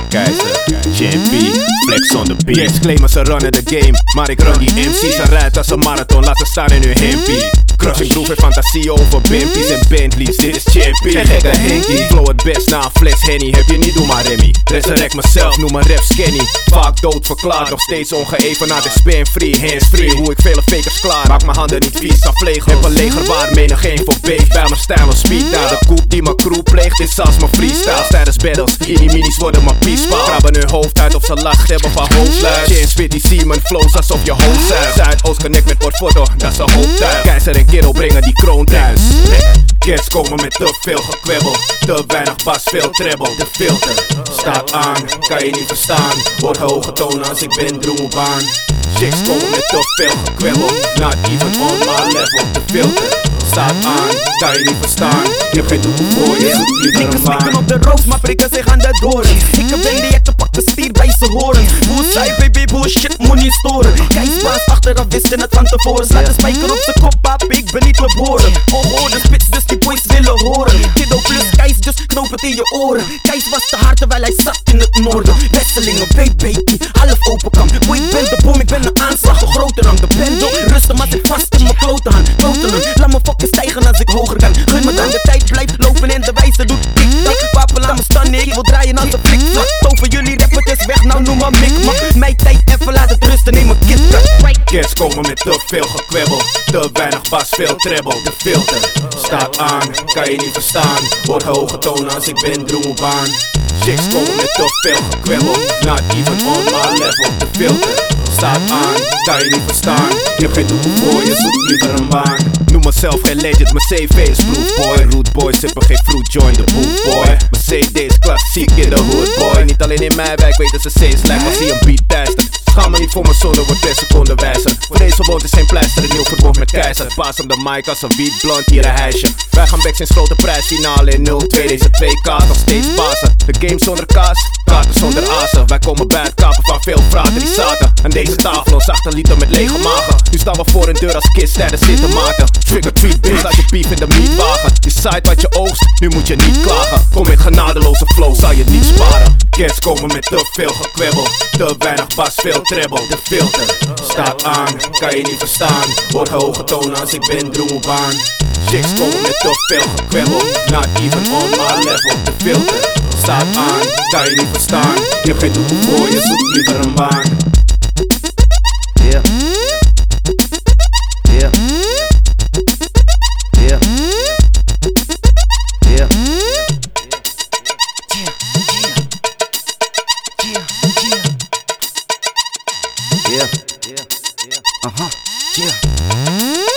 Keizer, JP, flex on the beat. Kids claimen ze runnen the game, maar ik run die MC's en rijd als een marathon, laat ze staan in hun hempie. Crushing groove en fantasie over bimpies en Bentleys, dit is JP, geen gekke Henkie. Flow het best na een fles Henny, heb je niet, doe maar Remy. Resurrect mezelf, noem me rap skinny. Vaak dood verklaard, nog steeds ongeëvenaard en spam-free, hands-free. Hoe ik vele fakers klaar, maak mijn handen niet vies aan vlegels. Heb een leger waar menig geen voor beef, bij mijn stijl een speed. Daar de koep die mijn crew pleegt is als mijn freestyle. Tijdens battles, in die minis worden mijn piespaal. Krabben hun hoofd uit of ze lach hebben van hoofdluid. Chain spit die Seaman flows alsof je hoofd zuigt. Zuidoost connect met Portfoto, dat is een hoofdtuig. Keizer en Kiddo brengen die kroon thuis. Kids komen met te veel gekwebbel, te weinig bas, veel treble. De filter staat aan, kan je niet verstaan. Wordt hoge tonen als ik ben droebaan. Chicks komen met te veel gekwebbel, not even on my level. De filter staat aan, kan je niet verstaan. Je hebt geen doel voor je, liever een baan. Mikken op de roos, maar prikken zich aan de doren. Ik heb een dieet, pak de stier bij ze horen. Hoe zij baby, bullshit, moet niet storen. Keisbaas achteraf wisten het van tevoren. Slaat de spijker op z'n kop, pap, ik ben niet geboren. Oh, de spits, dus die boys willen horen. Kiddo plus Keis, dus knoop het in je oren. Keis was te hard terwijl hij zat in het noorden. Wesselingen, baby, half open kan. Boy, ik ben de bom, ik ben een aanslag, een grote rang. De bendo, rustig, maar zit vast in mijn klote hand. Laat me fucking stijgen als ik hoger kan. Gun me dan de tijd, blijft lopen en de wijze doet tik-tak. Papen, laat me staan, ik wil draaien als een flikvlak. Tover jullie rappertjes weg, nou noem maar mikmak. Mijn tijd even, laat het rusten, neem een KitKat. Kids komen met te veel gekwebbel, te weinig bas, veel treble. De filter staat aan, kan je niet verstaan. Wordt hoge tonen als ik ben droebaan. Chicks komen met te veel gekwebbel, not even on my level. De filter staat aan, kan je niet verstaan. Je hebt geen doel voor je, zoekt liever een baan. Noem mezelf geen legend, mijn CV is proof boy. Root boy, sippen geen fruit, join the boot boy. Mijn CD is klassiek in de hood boy. Niet alleen in mijn wijk weten ze steeds lijkt als hij een beat tester. Schaam me niet voor mijn zonen, wordt per seconde wijzer. Voor deze woord is geen pleister, een nieuw verbond met Keizer. Paas hem de mic als een beat blond, hier een hijsje. Wij gaan backs in grote prijsfinale in 0-2. Deze 2K's nog steeds bazen. De game zonder kaas, kaarten zonder azen. Wij komen bij het kapen van veel vraten die zaten aan deze tafel, ons achterlieten met lege magen. Nu staan we voor een deur als kids tijdens zitten maken. Trigger treat bitch, laat je beef in de meatwagen. Je zaait wat je oogst, nu moet je niet klagen. Kom met genadeloze flow, zal je niet sparen. Kids komen met te veel gekwebbel, te weinig bas, veel treble. De filter staat aan, kan je niet verstaan. Wordt hoge tonen als ik ben droebaan. Chicks komen met te veel gekwebbel, not even on my level. De filter staat aan, kan je niet verstaan. Je hebt geen doel voor je, zoekt liever een baan. Yeah. Yeah. Yeah. Yeah. Yeah. Yeah. Uh-huh. Yeah.